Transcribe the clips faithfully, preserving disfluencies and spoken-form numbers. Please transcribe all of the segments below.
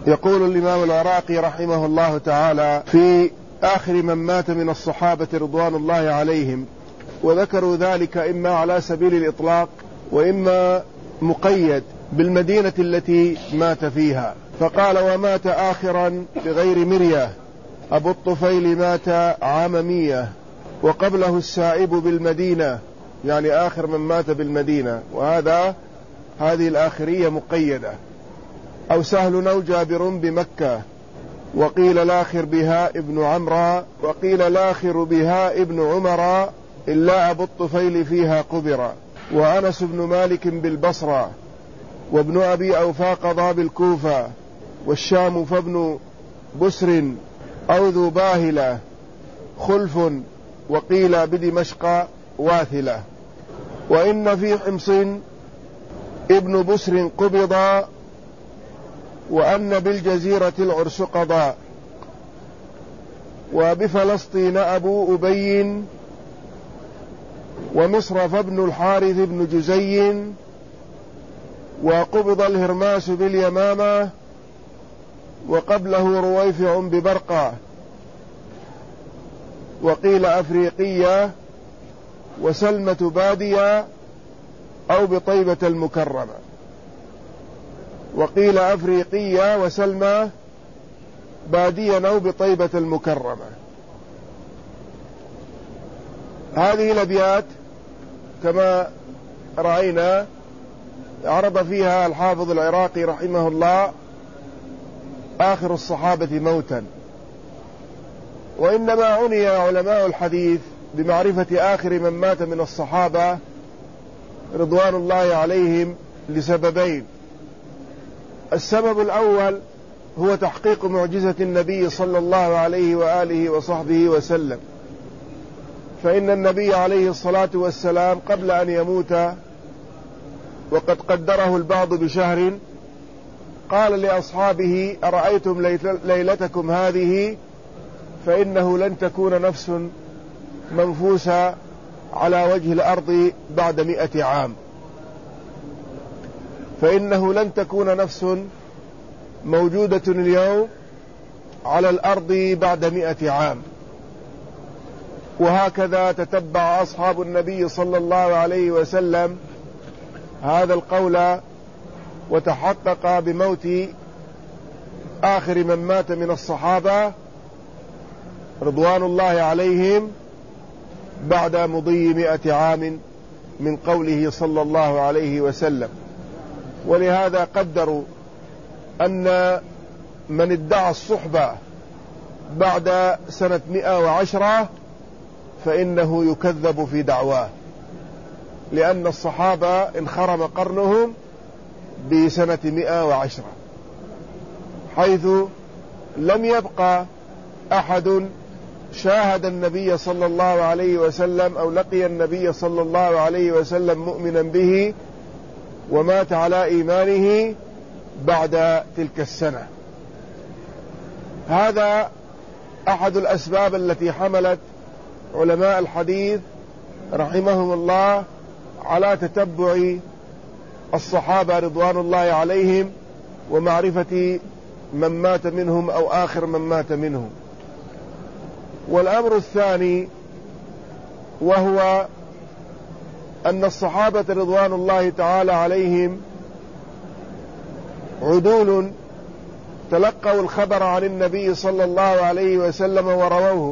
يقول الإمام العراقي رحمه الله تعالى في آخر من مات من الصحابة رضوان الله عليهم، وذكروا ذلك إما على سبيل الإطلاق وإما مقيد بالمدينة التي مات فيها، فقال: ومات آخرا بغير مرية أبو الطفيل مات عام مية، وقبله السائب بالمدينة، يعني آخر من مات بالمدينة، وهذا هذه الآخرية مقيدة. أو سهل أو جابر بمكة، وقيل الآخر بها ابن عمرو، وقيل الآخر بها ابن عمر، إلا أبو الطفيل فيها قبر. وأنس بن مالك بالبصرة، وابن أبي أوفى قضى بالكوفة، والشام فابن بسر أو ذو باهلة خلف، وقيل بدمشق واثلة. وإن في حمص ابن بسر قبض، وأن بالجزيرة العرس قضى. وبفلسطين أبو أبي، ومصر فابن الحارث بن جزي، وقبض الهرماس باليمامة، وقبله رويفع ببرقة، وقيل أفريقية، وسلمة بادية أو بطيبة المكرمة، وقيل أفريقية وسلمة بادية أو بطيبة المكرمة. هذه الأبيات كما رأينا عرض فيها الحافظ العراقي رحمه الله آخر الصحابة موتا، وإنما عني علماء الحديث بمعرفة آخر من مات من الصحابة رضوان الله عليهم لسببين. السبب الأول هو تحقيق معجزة النبي صلى الله عليه وآله وصحبه وسلم، فإن النبي عليه الصلاة والسلام قبل أن يموت وقد قدره البعض بشهر قال لأصحابه: أرأيتم ليلتكم هذه فإنه لن تكون نفس منفوسة على وجه الأرض بعد مئة عام، فإنه لن تكون نفس موجودة اليوم على الأرض بعد مئة عام. وهكذا تتبع أصحاب النبي صلى الله عليه وسلم هذا القول، وتحقق بموت آخر من مات من الصحابة رضوان الله عليهم بعد مضي مئة عام من قوله صلى الله عليه وسلم. ولهذا قدروا أن من ادعى الصحبة بعد سنة مئة وعشرة فإنه يكذب في دعواه، لأن الصحابة انخرم قرنهم بسنة مئة وعشرة، حيث لم يبقى أحد شاهد النبي صلى الله عليه وسلم أو لقي النبي صلى الله عليه وسلم مؤمنا به ومات على إيمانه بعد تلك السنة. هذا أحد الأسباب التي حملت علماء الحديث رحمهم الله على تتبع الصحابة رضوان الله عليهم ومعرفة من مات منهم أو آخر من مات منهم. والأمر الثاني وهو أن الصحابة رضوان الله تعالى عليهم عدول تلقوا الخبر عن النبي صلى الله عليه وسلم ورووه،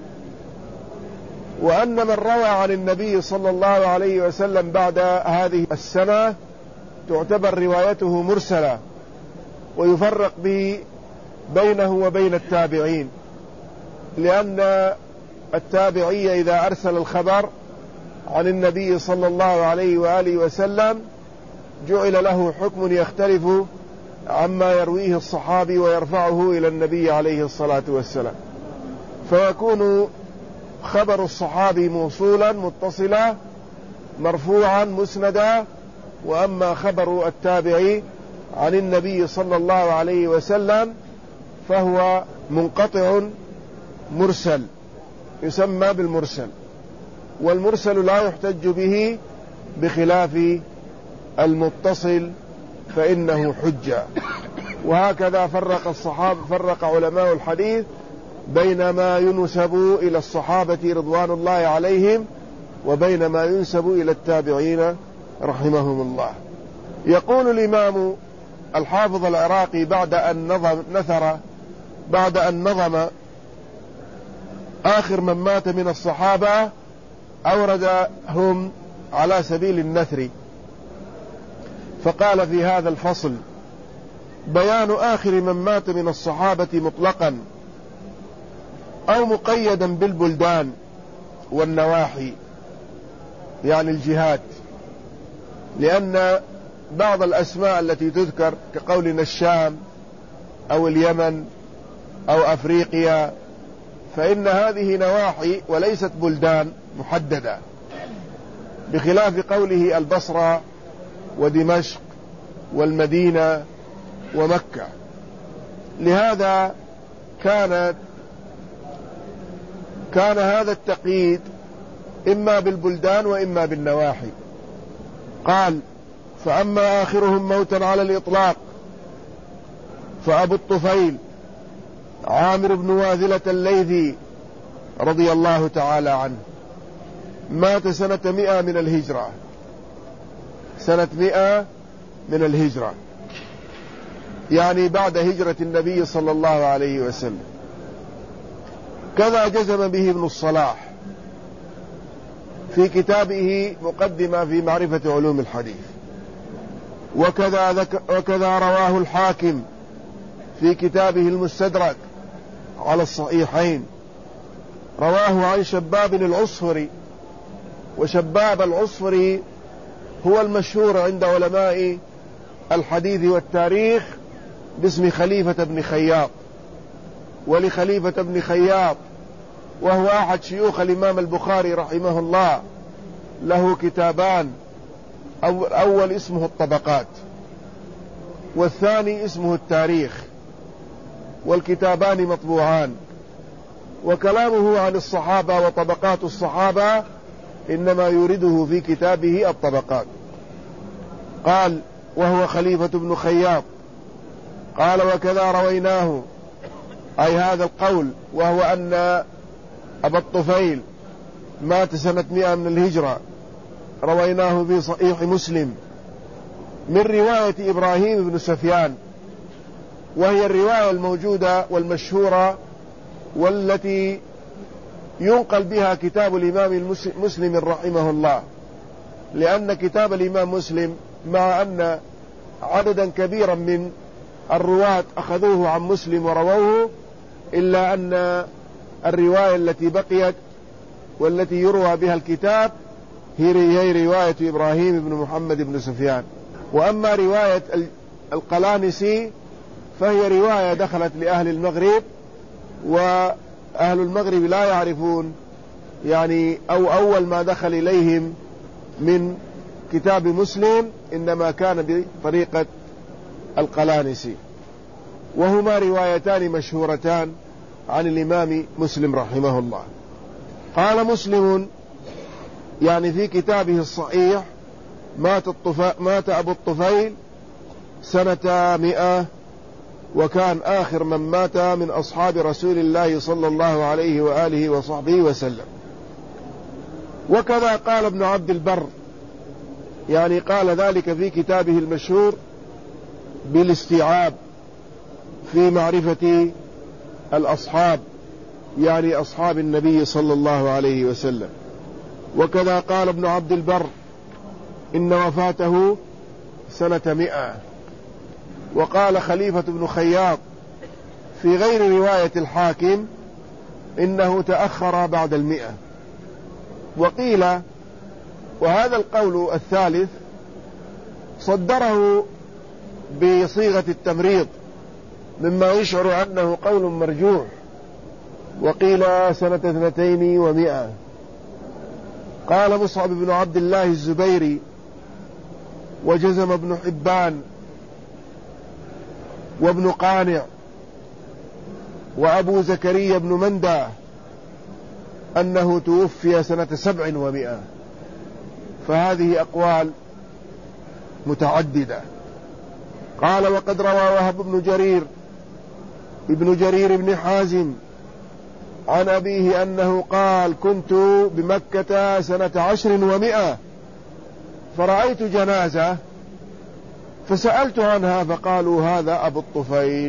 وأن من روى عن النبي صلى الله عليه وسلم بعد هذه السنة تعتبر روايته مرسلة، ويفرق به بينه وبين التابعين، لأن التابعي إذا أرسل الخبر عن النبي صلى الله عليه وآله وسلم جعل له حكم يختلف عما يرويه الصحابي ويرفعه إلى النبي عليه الصلاة والسلام، فيكون خبر الصحابي موصولا متصلا مرفوعا مسندا، وأما خبر التابعي عن النبي صلى الله عليه وسلم فهو منقطع مرسل يسمى بالمرسل، والمرسل لا يحتج به بخلاف المتصل فإنه حجة. وهكذا فرق الصحابة فرق علماء الحديث بين ما ينسب إلى الصحابة رضوان الله عليهم وبين ما ينسب إلى التابعين رحمهم الله. يقول الإمام الحافظ العراقي بعد أن نظم نثر بعد أن نظم آخر من مات من الصحابة أوردهم على سبيل النثر، فقال في هذا الفصل: بيان آخر من مات من الصحابة مطلقا أو مقيدا بالبلدان والنواحي، يعني الجهات، لأن بعض الأسماء التي تذكر كقولنا الشام أو اليمن أو أفريقيا فإن هذه نواحي وليست بلدان محددة، بخلاف قوله البصرة ودمشق والمدينة ومكة. لهذا كانت كان هذا التقييد إما بالبلدان وإما بالنواحي. قال: فأما آخرهم موتا على الإطلاق فأبو الطفيل عامر بن واذلة الليثي رضي الله تعالى عنه مات سنة مئة من الهجرة سنة مئة من الهجرة يعني بعد هجرة النبي صلى الله عليه وسلم. كذا جزم به ابن الصلاح في كتابه مقدمة في معرفة علوم الحديث، وكذا, ذك وكذا رواه الحاكم في كتابه المستدرك على الصحيحين، رواه عن شباب العصفري. وشباب العصفري هو المشهور عند علماء الحديث والتاريخ باسم خليفة بن خياط. ولخليفة بن خياط وهو أحد شيوخ الإمام البخاري رحمه الله له كتابان، أول اسمه الطبقات والثاني اسمه التاريخ، والكتابان مطبوعان. وكلامه عن الصحابة وطبقات الصحابة إنما يورده في كتابه الطبقات. قال: وهو خليفة بن خياط. قال: وكذا رويناه، أي هذا القول، وهو أن أبا الطفيل مات سنة مئة من الهجرة، رويناه في صحيح مسلم من رواية إبراهيم بن سفيان، وهي الرواية الموجودة والمشهورة والتي ينقل بها كتاب الإمام مسلم رحمه الله، لأن كتاب الإمام مسلم مع أن عددا كبيرا من الرواة أخذوه عن مسلم ورووه، إلا أن الرواية التي بقيت والتي يروى بها الكتاب هي رواية إبراهيم بن محمد بن سفيان. وأما رواية القلانسي فهي رواية دخلت لأهل المغرب، وأهل المغرب لا يعرفون يعني أو أول ما دخل إليهم من كتاب مسلم إنما كان بطريقة القلانسي، وهما روايتان مشهورتان عن الإمام مسلم رحمه الله. قال مسلم يعني في كتابه الصحيح: مات, مات أبو الطفيل سنة مئة، وكان آخر من مات من أصحاب رسول الله صلى الله عليه وآله وصحبه وسلم. وكذا قال ابن عبد البر، يعني قال ذلك في كتابه المشهور بالاستيعاب في معرفة الأصحاب، يعني أصحاب النبي صلى الله عليه وسلم. وكذا قال ابن عبد البر إن وفاته سنة مئة. وقال خليفة بن خياط في غير رواية الحاكم إنه تأخر بعد المئة. وقيل، وهذا القول الثالث صدره بصيغة التمريض مما يشعر أنه قول مرجوح، وقيل سنة اثنتين ومئة. قال مصعب بن عبد الله الزبيري وجزم ابن حبان وابن قانع وأبو زكريا بن مندى أنه توفي سنة سبع ومئة. فهذه أقوال متعددة. قال وقد روى وهب بن جرير ابن جرير بن حازم عن أبيه أنه قال كنت بمكة سنة عشر ومئة فرأيت جنازة فسألت عنها فقالوا هذا أبو الطفيل،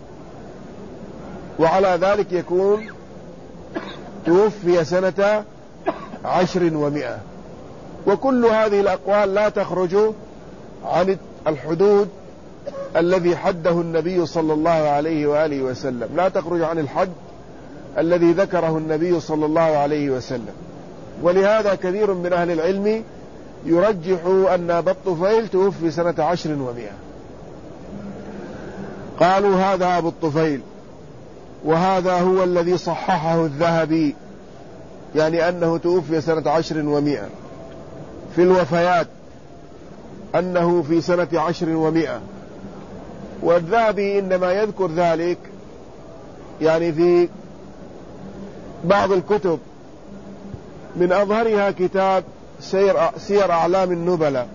وعلى ذلك يكون توفي سنة عشر ومئة. وكل هذه الأقوال لا تخرج عن الحدود الذي حده النبي صلى الله عليه وآله وسلم، لا تخرج عن الحد الذي ذكره النبي صلى الله عليه وسلم. ولهذا كثير من أهل العلم يرجح أن أبا الطفيل توفي سنة عشر ومئة. قالوا هذا أبو الطفيل، وهذا هو الذي صححه الذهبي، يعني أنه توفي سنة عشر ومئة في الوفيات، أنه في سنة عشر ومئة. والذهبي إنما يذكر ذلك يعني في بعض الكتب، من أظهرها كتاب سير, سير أعلام النبلاء،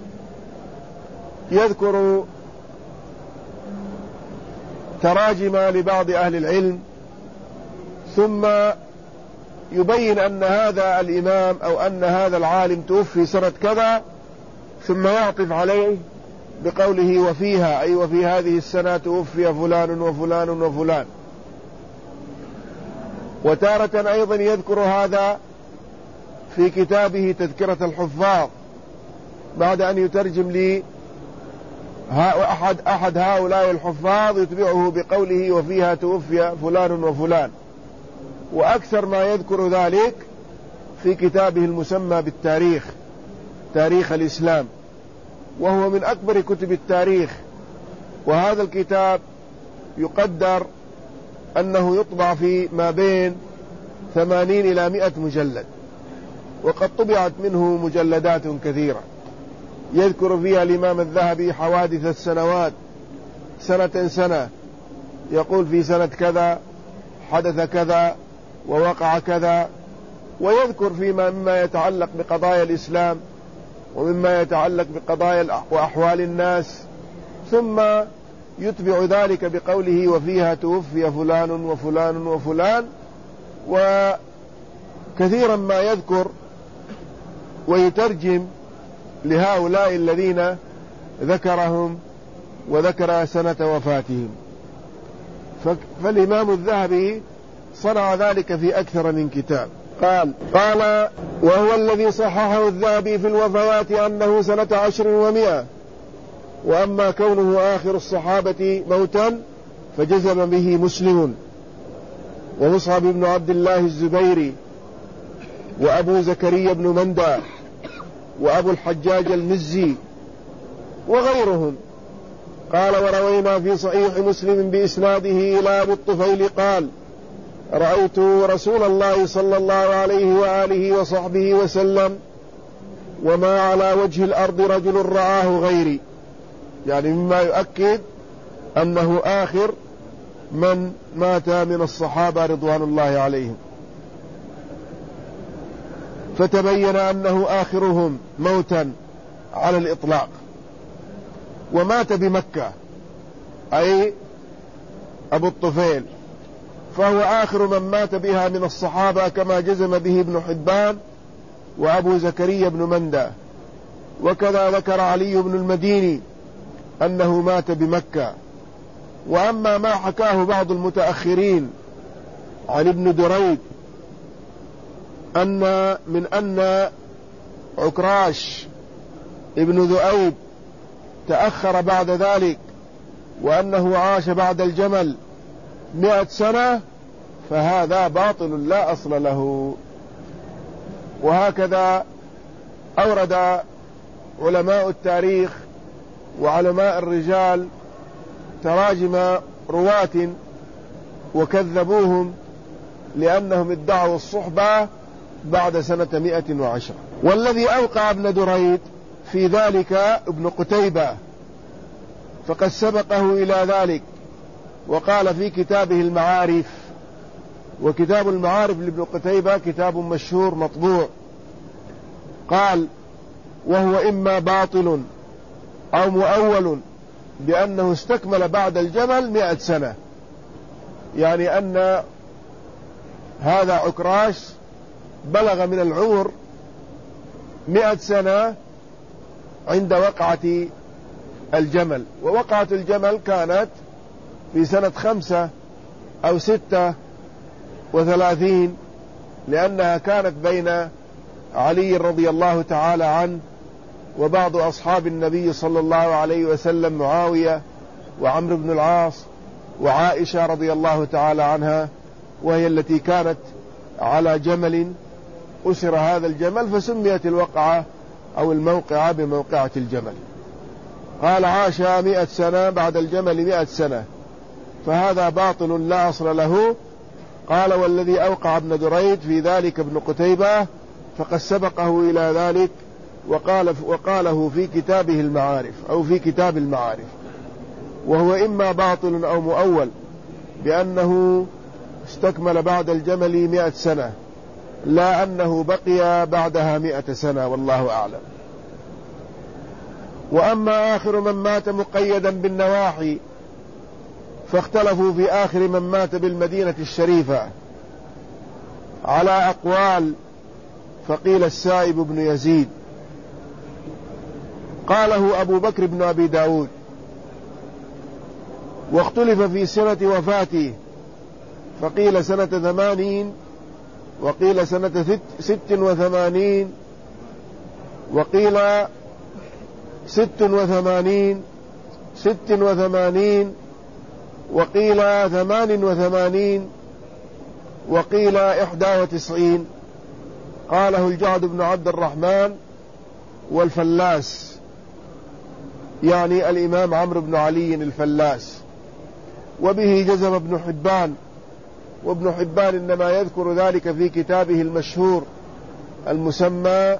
يذكر تراجم لبعض أهل العلم، ثم يبين أن هذا الإمام أو أن هذا العالم توفي سنة كذا، ثم يعطف عليه بقوله وفيها، أي وفي هذه السنة توفي فلان وفلان وفلان. وتارة أيضا يذكر هذا في كتابه تذكرة الحفاظ، بعد أن يترجم لي أحد, أحد هؤلاء الحفاظ يتبعه بقوله وفيها توفي فلان وفلان. وأكثر ما يذكر ذلك في كتابه المسمى بالتاريخ، تاريخ الإسلام، وهو من أكبر كتب التاريخ. وهذا الكتاب يقدر أنه يطبع في ما بين ثمانين إلى مئة مجلد، وقد طبعت منه مجلدات كثيرة يذكر فيها الإمام الذهبي حوادث السنوات سنة سنة، يقول في سنة كذا حدث كذا ووقع كذا، ويذكر فيما مما يتعلق بقضايا الإسلام ومما يتعلق بقضايا وأحوال الناس، ثم يتبع ذلك بقوله وفيها توفي فلان وفلان وفلان. وكثيرا ما يذكر ويترجم لهؤلاء الذين ذكرهم وذكر سنة وفاتهم. فالإمام الذهبي صنع ذلك في أكثر من كتاب. قال قال وهو الذي صححه الذهبي في الوفيات أنه سنة عشر ومئة. وأما كونه آخر الصحابة موتا فجزم به مسلم ومصعب بن عبد الله الزبيري وأبو زكريا بن مندى وأبو الحجاج المزي وغيرهم. قال وروينا في صحيح مسلم بإسناده إلى أبي الطفيل قال رأيت رسول الله صلى الله عليه وآله وصحبه وسلم وما على وجه الأرض رجل رآه غيري، يعني مما يؤكد أنه آخر من مات من الصحابة رضوان الله عليهم. فتبين أنه آخرهم موتا على الإطلاق، ومات بمكة أي أبو الطفيل، فهو آخر من مات بها من الصحابة كما جزم به ابن حبان وأبو زكريا بن مندى. وكذا ذكر علي بن المديني أنه مات بمكة. وأما ما حكاه بعض المتأخرين عن ابن دريد أن من أن عكراش ابن ذؤيب تأخر بعد ذلك وأنه عاش بعد الجمل مئة سنة، فهذا باطل لا أصل له. وهكذا أورد علماء التاريخ وعلماء الرجال تراجم رواة وكذبوهم لأنهم ادعوا الصحبة بعد سنة مئة وعشرة. والذي أوقع ابن دريد في ذلك ابن قتيبة، فقد سبقه إلى ذلك وقال في كتابه المعارف، وكتاب المعارف لابن قتيبة كتاب مشهور مطبوع، قال وهو إما باطل أو مؤول بأنه استكمل بعد الجمل مئة سنة، يعني أن هذا عكراش بلغ من العمر مئة سنة عند وقعة الجمل. ووقعة الجمل كانت في سنة خمسة أو ستة وثلاثين، لأنها كانت بين علي رضي الله تعالى عنه وبعض أصحاب النبي صلى الله عليه وسلم، معاوية وعمرو بن العاص وعائشة رضي الله تعالى عنها، وهي التي كانت على جمل أسر هذا الجمل، فسميت الوقعة أو الموقعة بموقعة الجمل. قال عاش مئة سنة بعد الجمل مئة سنة، فهذا باطل لا أصل له. قال والذي أوقع ابن دريد في ذلك ابن قتيبة، فقد سبقه إلى ذلك وقال وقاله في كتابه المعارف أو في كتاب المعارف، وهو إما باطل أو مؤول بأنه استكمل بعد الجمل مئة سنة، لا أنه بقي بعدها مئة سنة، والله أعلم. وأما آخر من مات مقيدا بالنواحي فاختلفوا في آخر من مات بالمدينة الشريفة على أقوال، فقيل السائب بن يزيد، قاله أبو بكر بن أبي داود، واختلف في سنة وفاته، فقيل سنة ثمانين، وقيل سنة ست وثمانين، وقيل ست وثمانين ست وثمانين وقيل ثمان وثمانين، وقيل إحدى وتسعين. قاله الجعد بن عبد الرحمن والفلاس، يعني الإمام عمرو بن علي الفلاس، وبه جزم ابن حبان، وابن حبان إنما يذكر ذلك في كتابه المشهور المسمى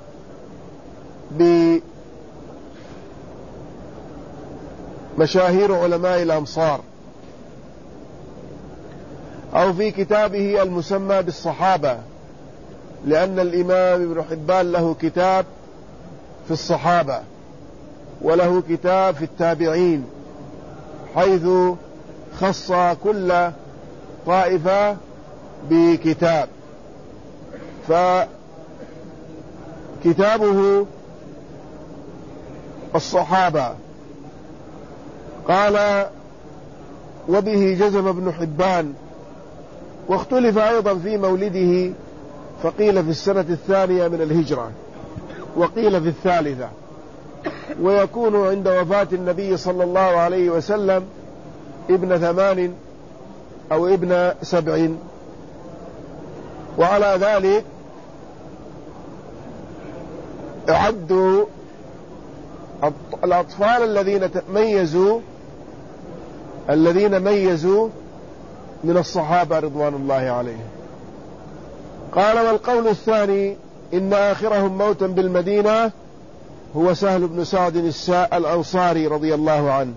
بمشاهير علماء الأمصار، أو في كتابه المسمى بالصحابة، لأن الإمام ابن حبان له كتاب في الصحابة وله كتاب في التابعين، حيث خص كل طائفة بكتاب. فكتابه الصحابة قال وبه جزم ابن حبان. واختلف أيضا في مولده، فقيل في السنة الثانية من الهجرة، وقيل في الثالثة، ويكون عند وفاة النبي صلى الله عليه وسلم ابن ثمان أو ابن سبع. وعلى ذلك عدوا الأطفال الذين ميزوا الذين ميزوا من الصحابة رضوان الله عليهم. قال والقول الثاني إن آخرهم موتا بالمدينة هو سهل بن سعد الأنصاري رضي الله عنه،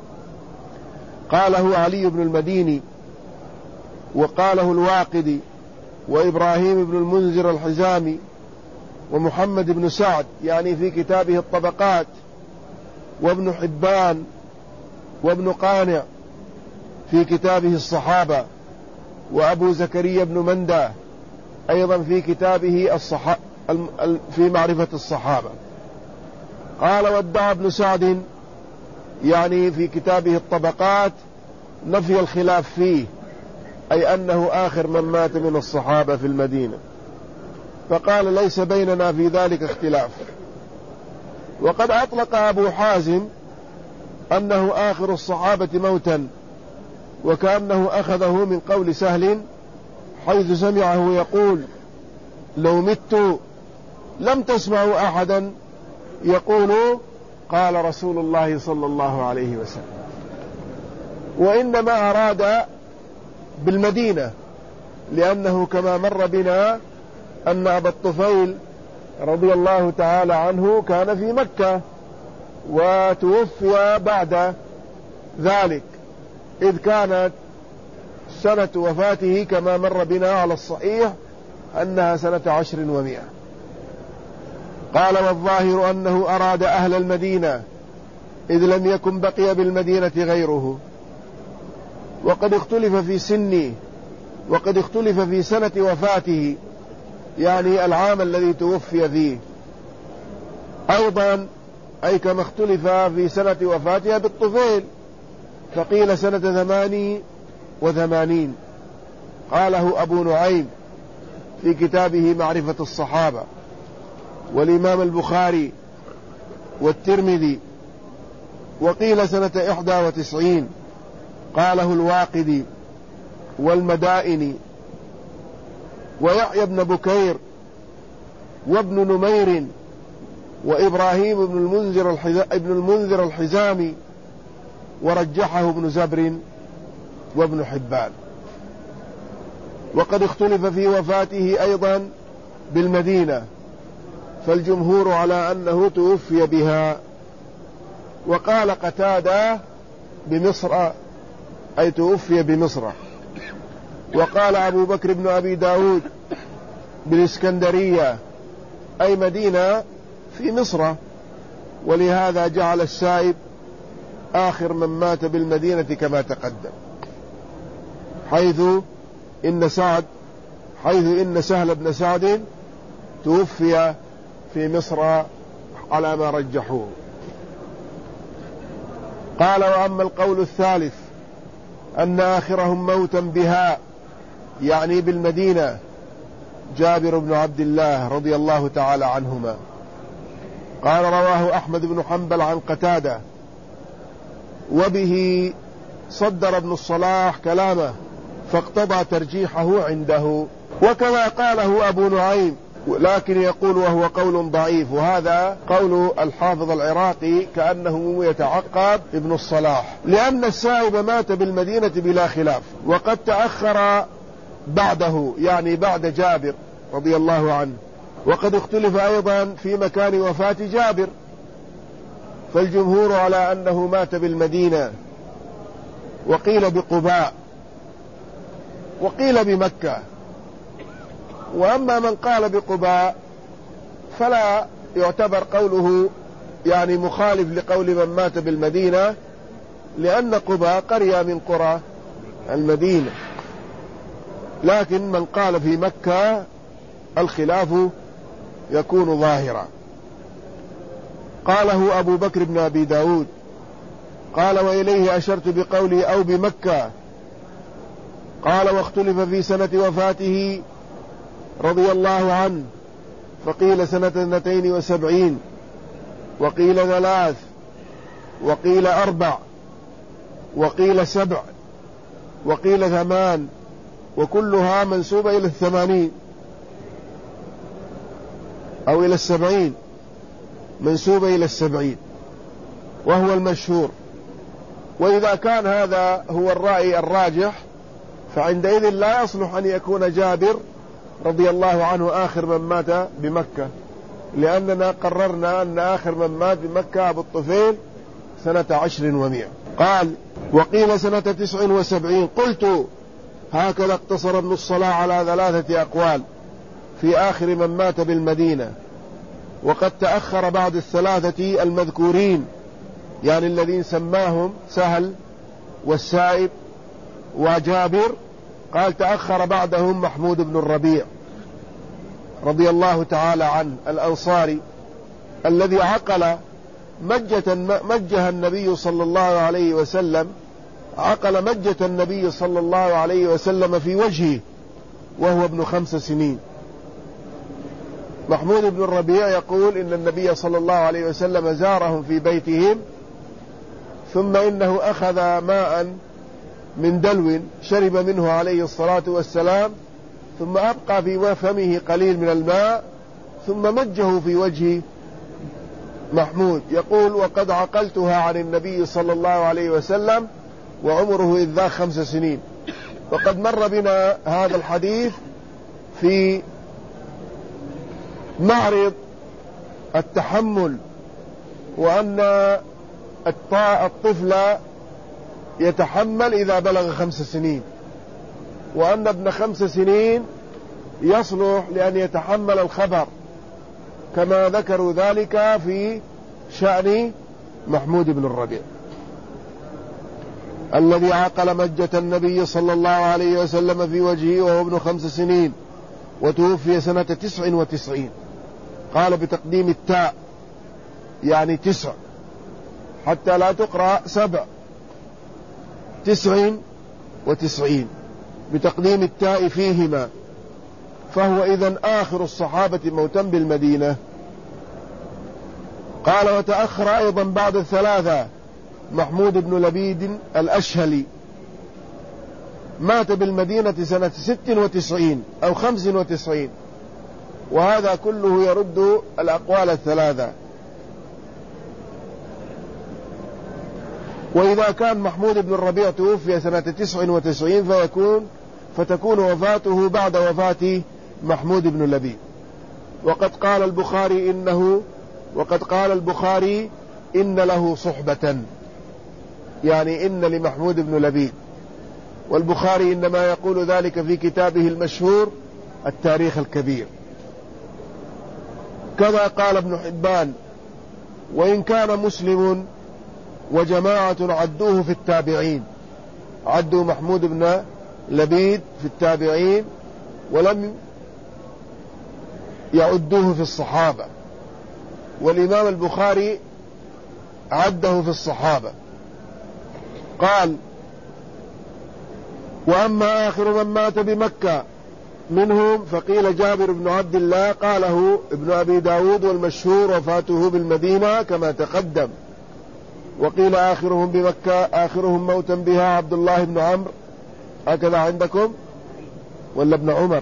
قاله علي بن المديني، وقاله الواقدي، وإبراهيم بن المنذر الحزامي، ومحمد بن سعد يعني في كتابه الطبقات، وابن حبان، وابن قانع في كتابه الصحابة، وأبو زكريا بن مندى أيضا في كتابه الصح... في معرفة الصحابة. قال وادعى ابن سعد يعني في كتابه الطبقات نفي الخلاف فيه، أي أنه آخر من مات من الصحابة في المدينة، فقال ليس بيننا في ذلك اختلاف. وقد أطلق أبو حازم أنه آخر الصحابة موتا، وكأنه أخذه من قول سهل حيث سمعه يقول لو مت لم تسمعوا أحدا يقول قال رسول الله صلى الله عليه وسلم، وإنما أراد بالمدينة، لأنه كما مر بنا أن أبا الطفيل رضي الله تعالى عنه كان في مكة وتوفي بعد ذلك، إذ كانت سنة وفاته كما مر بنا على الصحيح أنها سنة عشر ومئة. قال والظاهر أنه أراد أهل المدينة، إذ لم يكن بقي بالمدينة غيره. وقد اختلف في سنه، وقد اختلف في سنة وفاته، يعني العام الذي توفي فيه أيضا، أي كما اختلف في سنة وفاتها بالطفيل، فقيل سنة ثماني وثمانين، قاله أبو نعيم في كتابه معرفة الصحابة، والإمام البخاري والترمذي. وقيل سنة إحدى وتسعين، قاله الواقدي والمدائني ويحيى بن بكير وابن نمير وإبراهيم بن المنذر, ابن المنذر الحزامي، ورجحه ابن زبر وابن حبان. وقد اختلف في وفاته أيضا بالمدينة، فالجمهور على أنه توفي بها. وقال قتادة بمصر، أي توفي بمصر. وقال أبو بكر بن أبي داود بالإسكندرية، أي مدينة في مصر، ولهذا جعل السائب آخر من مات بالمدينة كما تقدم، حيث إن سعد حيث إن سهل بن سعد توفي في مصر على ما رجحوه. قال: وأما القول الثالث أن آخرهم موتا بها، يعني بالمدينة، جابر بن عبد الله رضي الله تعالى عنهما. قال: رواه أحمد بن حنبل عن قتادة، وبه صدر ابن الصلاح كلامه فاقتضى ترجيحه عنده، وكما قاله أبو نعيم، لكن يقول وهو قول ضعيف، وهذا قول الحافظ العراقي كأنه يتعقب ابن الصلاح، لأن السائب مات بالمدينة بلا خلاف، وقد تأخر بعده، يعني بعد جابر رضي الله عنه. وقد اختلف أيضا في مكان وفاة جابر، فالجمهور على أنه مات بالمدينة، وقيل بقباء، وقيل بمكة. وأما من قال بقباء فلا يعتبر قوله يعني مخالف لقول من مات بالمدينة، لأن قباء قرية من قرى المدينة، لكن من قال في مكة الخلاف يكون ظاهرا. قاله أبو بكر بن أبي داود، قال: وإليه أشرت بقولي أو بمكة. قال: واختلف في سنة وفاته رضي الله عنه، فقيل سنة اثنتين وسبعين، وقيل ثلاث، وقيل أربع، وقيل سبع، وقيل ثمان، وكلها منسوبة إلى الثمانين أو إلى السبعين، منسوبة إلى السبعين، وهو المشهور. وإذا كان هذا هو الرأي الراجح، فعندئذ لا يصلح أن يكون جابر رضي الله عنه آخر من مات بمكة، لأننا قررنا أن آخر من مات بمكة أبو الطفيل سنة عشر ومئة. قال: وقيل سنة تسع وسبعين. قلت: هكذا اقتصر ابن الصلاح على ثلاثة أقوال في آخر من مات بالمدينة، وقد تأخر بعد الثلاثة المذكورين، يعني الذين سماهم سهل والسائب وجابر، قال تأخر بعدهم محمود بن الربيع رضي الله تعالى عنه الأنصاري، الذي عقل مجة مجها النبي صلى الله عليه وسلم عقل مجة النبي صلى الله عليه وسلم في وجهه وهو ابن خمس سنين. محمود بن الربيع يقول إن النبي صلى الله عليه وسلم زارهم في بيتهم، ثم إنه أخذ ماء من دلو شرب منه عليه الصلاة والسلام، ثم أبقى في فمه قليل من الماء، ثم مجه في وجه محمود. يقول: وقد عقلتها عن النبي صلى الله عليه وسلم وعمره إذ ذا خمس سنين. وقد مر بنا هذا الحديث في معرض التحمل، وأن الطفل يتحمل إذا بلغ خمس سنين، وأن ابن خمس سنين يصلح لأن يتحمل الخبر، كما ذكروا ذلك في شأن محمود بن الربيع الذي عقل مجة النبي صلى الله عليه وسلم في وجهه وهو ابن خمس سنين، وتوفي سنة تسع وتسعين. قال بتقديم التاء يعني تسع حتى لا تقرأ سبع، تسع وتسعين بتقديم التاء فيهما، فهو إذن آخر الصحابة موتا بالمدينة. قال وتأخر أيضا بعد الثلاثة محمود بن لبيد الأشهلي، مات بالمدينة سنة ست وتسعين أو خمس وتسعين، وهذا كله يرد الأقوال الثلاثة. وإذا كان محمود بن الربيع توفي سنة تسع وتسعين فيكون فتكون وفاته بعد وفاة محمود بن لبيد. وقد قال البخاري إنه وقد قال البخاري إن له صحبة، يعني إن لمحمود بن لبيد، والبخاري إنما يقول ذلك في كتابه المشهور التاريخ الكبير. كذا قال ابن حبان: وإن كان مسلم وجماعة عدوه في التابعين، عدوا محمود بن لبيد في التابعين ولم يعدوه في الصحابة، والإمام البخاري عده في الصحابة. قال: وأما آخر من مات بمكة منهم فقيل جابر بن عبد الله، قاله ابن أبي داود، والمشهور وفاته بالمدينة كما تقدم. وقيل آخرهم بمكة آخرهم موتا بها عبد الله بن عمرو، هكذا عندكم ولا ابن عمر؟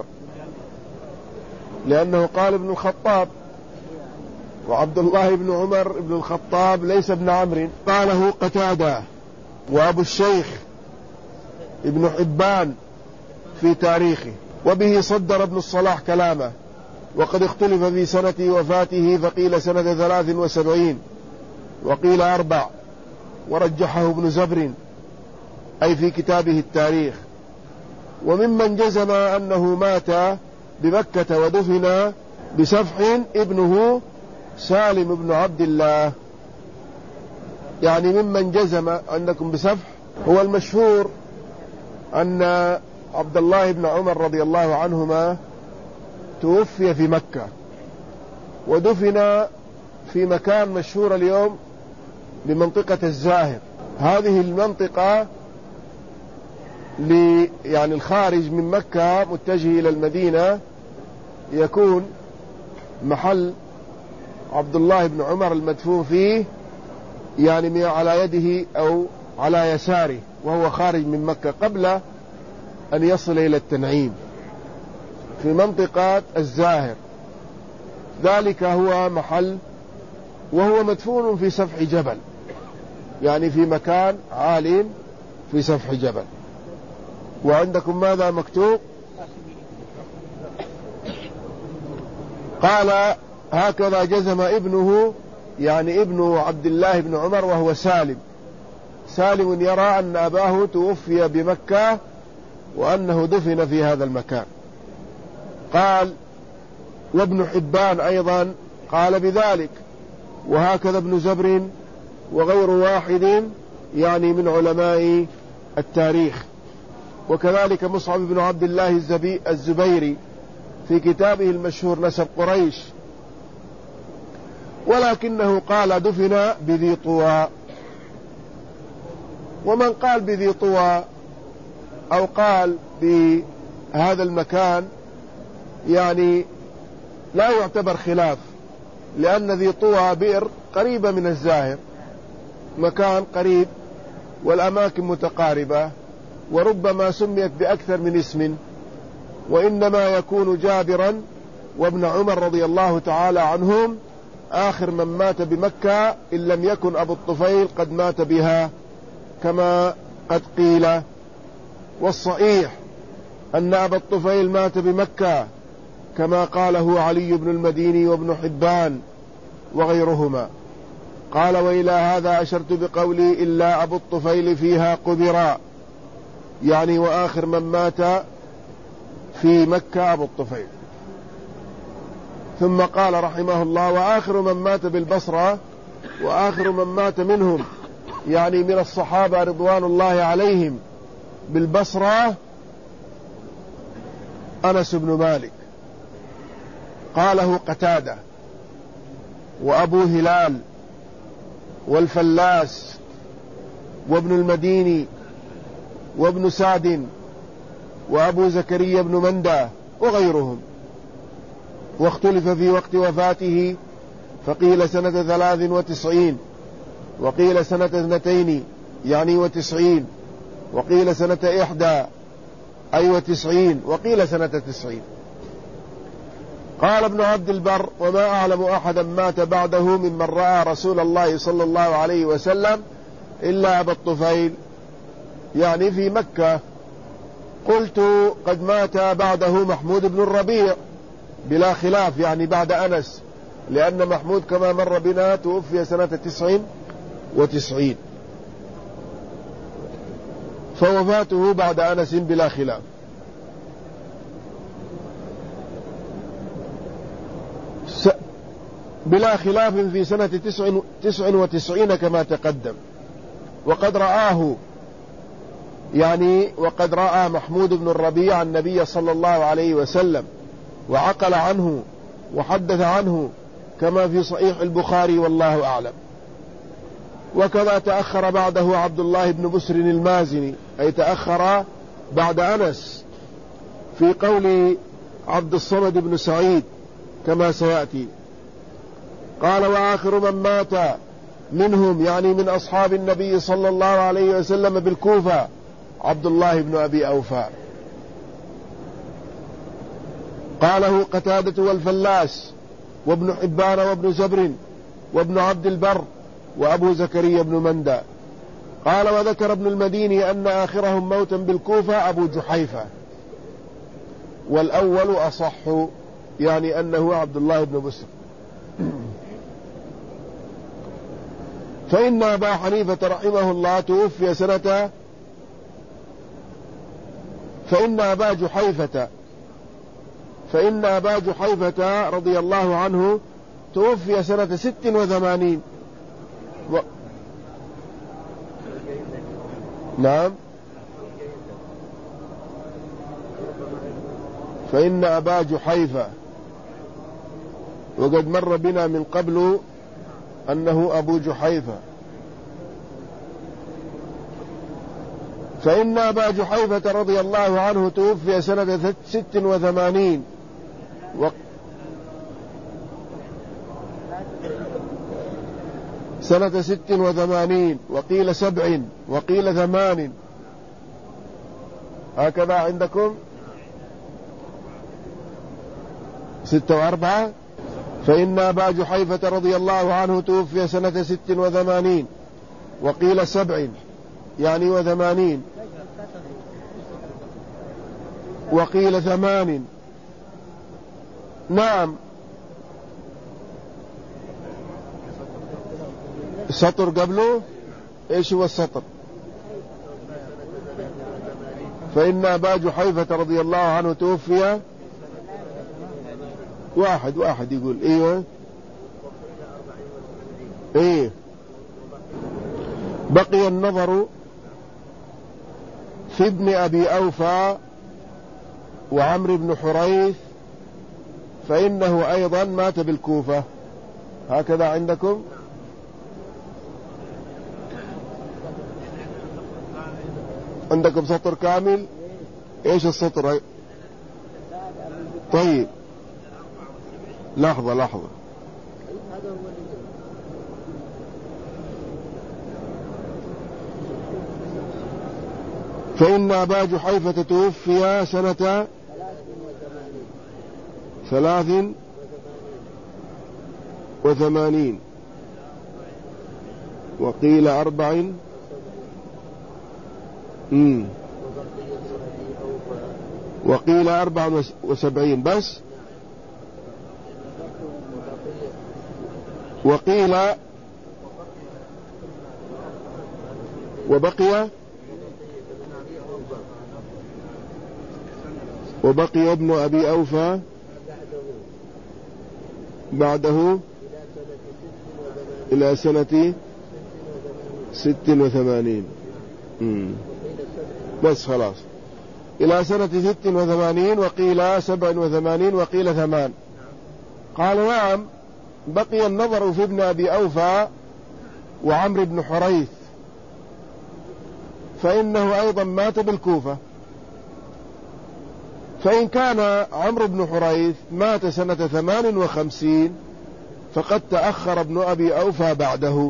لأنه قال ابن الخطاب، وعبد الله بن عمر ابن الخطاب ليس ابن عمرو. قاله قتادة وأبو الشيخ ابن حبان في تاريخه، وبه صدر ابن الصلاح كلامه. وقد اختلف في سنة وفاته، فقيل سنة ثلاث وسبعين وقيل أربع، ورجحه ابن زبر أي في كتابه التاريخ. وممن جزم أنه مات بمكة ودفن بسفح ابنه سالم بن عبد الله، يعني ممن جزم عندكم بسفح هو المشهور أن عبد الله بن عمر رضي الله عنهما توفي في مكة ودفن في مكان مشهور اليوم بمنطقة الزاهر. هذه المنطقة يعني الخارج من مكة متجه إلى المدينة يكون محل عبد الله بن عمر المدفون فيه، يعني على يده أو على يساره وهو خارج من مكة قبل أن يصل إلى التنعيم في منطقة الزاهر. ذلك هو محل، وهو مدفون في سفح جبل، يعني في مكان عال في سفح جبل. وعندكم ماذا مكتوب؟ قال: هكذا جزم ابنه، يعني ابن عبد الله بن عمر وهو سالم. سالم يرى أن أباه توفي بمكة وأنه دفن في هذا المكان. قال: وابن حبان أيضا قال بذلك، وهكذا ابن زبر وغير واحد يعني من علماء التاريخ. وكذلك مصعب بن عبد الله الزبيري في كتابه المشهور نسب قريش، ولكنه قال دفن بذي طوى. ومن قال بذي طوى أو قال بهذا المكان يعني لا يعتبر خلاف، لأن ذي طوى بئر قريبة من الزاهر، مكان قريب والأماكن متقاربة، وربما سميت بأكثر من اسم، وإنما يكون جابرا وابن عمر رضي الله تعالى عنهم آخر من مات بمكة، إن لم يكن أبو الطفيل قد مات بها كما قد قيل. والصحيح أن أبا الطفيل مات بمكة كما قاله علي بن المديني وابن حبان وغيرهما. قال: وإلى هذا أشرت بقولي إلا أبو الطفيل فيها قبرا، يعني وآخر من مات في مكة أبو الطفيل. ثم قال رحمه الله: وآخر من مات بالبصرة وآخر من مات منهم يعني من الصحابة رضوان الله عليهم بالبصرة أنس بن مالك، قاله قتادة وأبو هلال والفلاس وابن المديني وابن سعد وأبو زكريا بن مندى وغيرهم. واختلف في وقت وفاته، فقيل سنة ثلاث وتسعين، وقيل سنة اثنتين يعني وتسعين، وقيل سنة إحدى أي وتسعين، وقيل سنة تسعين. قال ابن عبد البر: وما أعلم أحدا مات بعده ممن رأى رسول الله صلى الله عليه وسلم إلا أبا الطفيل، يعني في مكة. قلت: قد مات بعده محمود بن الربيع بلا خلاف، يعني بعد أنس، لأن محمود كما مر بنا توفي سنة تسع وتسعين، فوفاته بعد أنس بلا خلاف. بلا خلاف في سنة تسع وتسعين كما تقدم. وقد رآه يعني وقد رأى محمود بن الربيع النبي صلى الله عليه وسلم وعقل عنه وحدث عنه كما في صحيح البخاري والله أعلم. وكذا تأخر بعده عبد الله بن بسر المازني، أي تأخر بعد أنس، في قول عبد الصمد بن سعيد كما سيأتي. قال: وآخر من مات منهم يعني من أصحاب النبي صلى الله عليه وسلم بالكوفة عبد الله بن أبي أوفى، قاله قتادة والفلاس وابن حبان وابن زبر وابن عبد البر وأبو زكريا بن مندى. قال: وذكر ابن المديني أن آخرهم موتا بالكوفة أبو جحيفة، والأول أصح، يعني أنه عبد الله بن بسر. فإن أبا حنيفة رحمه الله توفي سنة فإن أبا جحيفة فإن أبا جحيفة رضي الله عنه توفي سنة ست وثمانين و... نعم فإن أبا جحيفة، وقد مر بنا من قبل أنه أبو جحيفة. فإن أبا جحيفة رضي الله عنه توفي سنة ست وثمانين و... سنة ست وثمانين، وقيل سبع، وقيل ثمان، هكذا عندكم ستة وأربعة. فإن أبا جحيفة رضي الله عنه توفي سنة ست وثمانين، وقيل سبع يعني وثمانين، وقيل ثمان. نعم، السطر قبله ايش هو السطر؟ فإن أبا جحيفة رضي الله عنه توفي واحد واحد يقول ايوه ايه. بقي النظر في ابن أبي أوفى وعمرو بن حريث، فإنه أيضا مات بالكوفة، هكذا عندكم. عندكم سطر كامل؟ ايش السطر؟ طيب لحظة لحظة، فإن أبا جحيفة توفي سنة ثلاث وثمانين، وقيل أربع مم. وقيل أربع وسبعين بس، وقيل وبقي وبقي ابن أبي أوفى بعده إلى سنة ست وثمانين. بس خلاص إلى سنة ست وثمانين، وقيل سبع وثمانين، وقيل ثمان. قال نعم، بقي النظر في ابن أبي أوفى وعمرو بن حريث، فإنه أيضا مات بالكوفة. فإن كان عمرو بن حريث مات سنة ثمان وخمسين فقد تأخر ابن أبي أوفى بعده.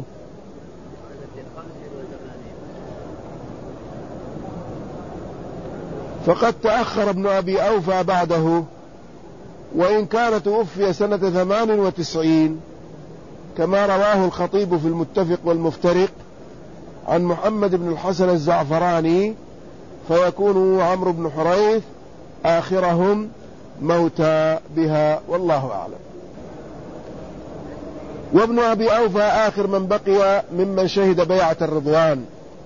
فقد تأخر ابن أبي أوفى بعده، وإن كان توفي سنة ثمان وتسعين كما رواه الخطيب في المتفق والمفترق عن محمد بن الحسن الزعفراني، فيكون عمرو بن حريث آخرهم موتى بها، والله أعلم. وابن أبي أوفى آخر من بقي ممن شهد بيعة الرضوان،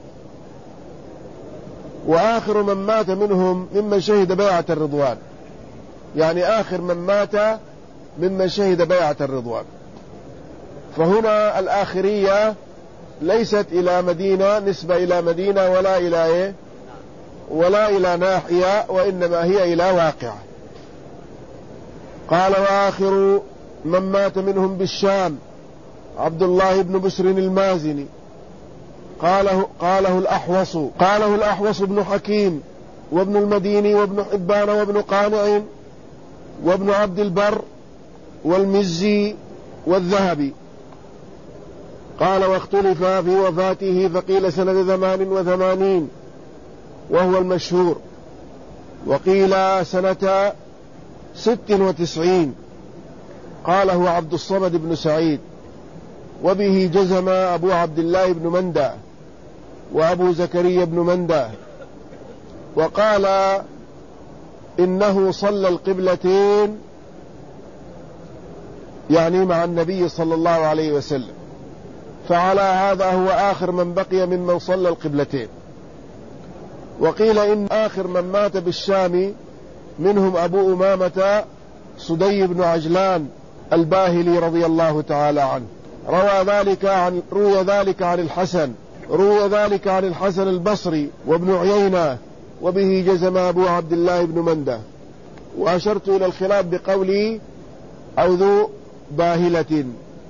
وآخر من مات منهم ممن شهد بيعة الرضوان، يعني آخر من مات ممن شهد بيعة الرضوان. فهنا الآخرية ليست إلى مدينة، نسبة إلى مدينة ولا إلى إيه ولا إلى ناحية، وإنما هي إلى واقع. قال وآخر من مات منهم بالشام عبد الله بن بسر المازني، قاله, قاله الأحوص قاله الأحوص بن حكيم وابن المديني وابن حبان وابن قانع وابن عبد البر والمزي والذهبي. قال واختلف في وفاته، فقيل سنة ثمان وثمانين وهو المشهور، وقيل سنة ست وتسعين قاله عبد الصمد بن سعيد، وبه جزم أبو عبد الله بن مندى وأبو زكريا بن مندى، وقال إنه صلى القبلتين، يعني مع النبي صلى الله عليه وسلم، فعلى هذا هو آخر من بقي ممن صلى القبلتين. وقيل إن آخر من مات بالشام منهم أبو أمامة صدي بن عجلان الباهلي رضي الله تعالى عنه، روى ذلك عن روي ذلك عن الحسن روي ذلك عن الحسن البصري وابن عيينة، وبه جزم أبو عبد الله بن مندى. وأشرت إلى الخلاف بقولي أو ذو باهلة،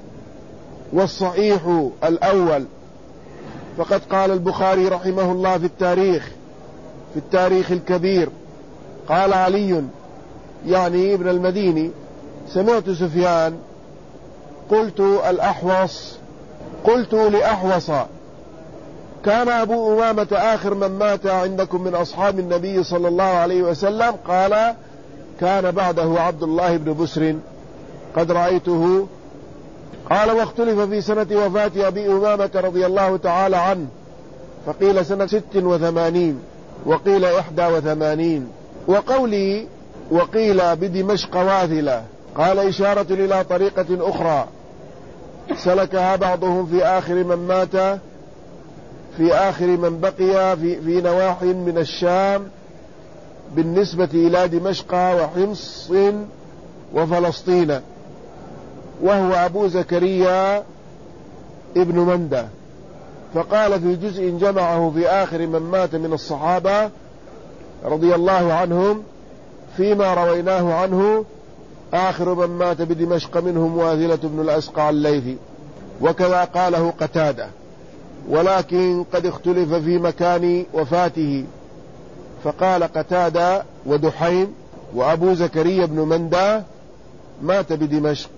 والصحيح الأول، فقد قال البخاري رحمه الله في التاريخ في التاريخ الكبير، قال علي يعني ابن المديني سمعت سفيان قلت الأحوص قلت لأحوص كان أبو أمامة آخر من مات عندكم من أصحاب النبي صلى الله عليه وسلم؟ قال كان بعده عبد الله بن بسر قد رأيته. قال واختلف في سنة وفاة أبي أمامة رضي الله تعالى عنه، فقيل سنة ست وثمانين وقيل إحدى وثمانين. وقولي وقيل بدمشق واثلة قال إشارة إلى طريقة أخرى سلكها بعضهم في آخر من مات في آخر من بقي في, في نواح من الشام بالنسبة إلى دمشق وحمص وفلسطين، وهو أبو زكريا ابن مندى. فقال في جزء جمعه في آخر من مات من الصحابة رضي الله عنهم فيما رويناه عنه آخر من مات بدمشق منهم واثلة بن الأسقع الليثي، وكذا قاله قتادة، ولكن قد اختلف في مكان وفاته، فقال قتادة ودحيم وأبو زكريا بن مندى مات بدمشق،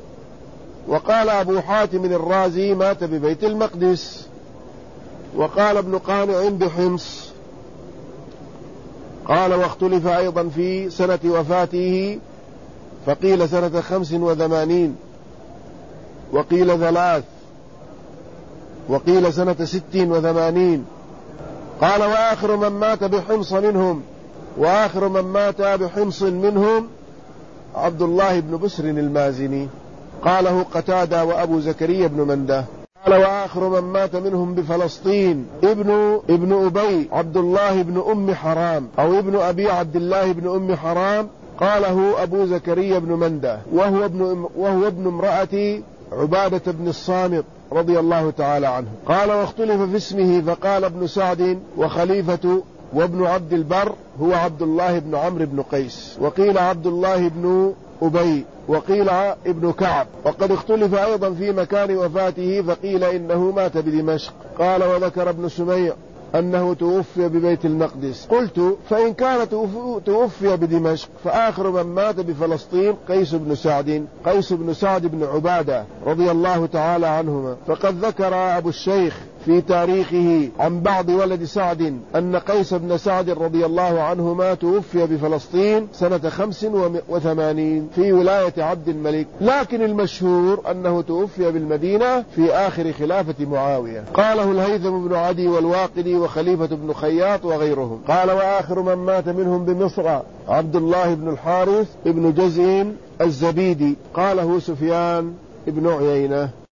وقال أبو حاتم الرازي مات ببيت المقدس، وقال ابن قانع بحمص. قال واختلف أيضا في سنة وفاته، فقيل سنة خمس وثمانين وقيل ثلاث وقيل سنة ست وثمانين. قال وآخر من مات بحمص منهم وآخر من مات بحمص منهم عبد الله بن بسر المازني، قاله قتادة وأبو زكريا بن مندى. قال وآخر من مات منهم بفلسطين ابن ابن أبي عبد الله بن أم حرام أو ابن أبي عبد الله بن أم حرام، قاله أبو زكريا بن مندى، وهو ابن وهو ابن امرأة عبادة بن الصامت رضي الله تعالى عنه. قال واختلف في اسمه فقال ابن سعد وخليفة وابن عبد البر هو عبد الله بن عمرو بن قيس، وقيل عبد الله بن أبي، وقيل ابن كعب. وقد اختلف أيضا في مكان وفاته فقيل إنه مات بدمشق. قال وذكر ابن سميع أنه توفي ببيت المقدس. قلت فإن كان توفي بدمشق فآخر من مات بفلسطين قيس بن سعد قيس بن سعد بن عبادة رضي الله تعالى عنهما. فقد ذكر أبو الشيخ في تاريخه عن بعض ولد سعد أن قيس بن سعد رضي الله عنهما توفي بفلسطين سنة خمس وثمانين في ولاية عبد الملك، لكن المشهور أنه توفي بالمدينة في آخر خلافة معاوية. قاله الهيثم بن عدي والواقدي وخليفة بن خياط وغيرهم. قال وآخر من مات منهم بمصر عبد الله بن الحارث بن جزء الزبيدي. قاله سفيان بن عيينة.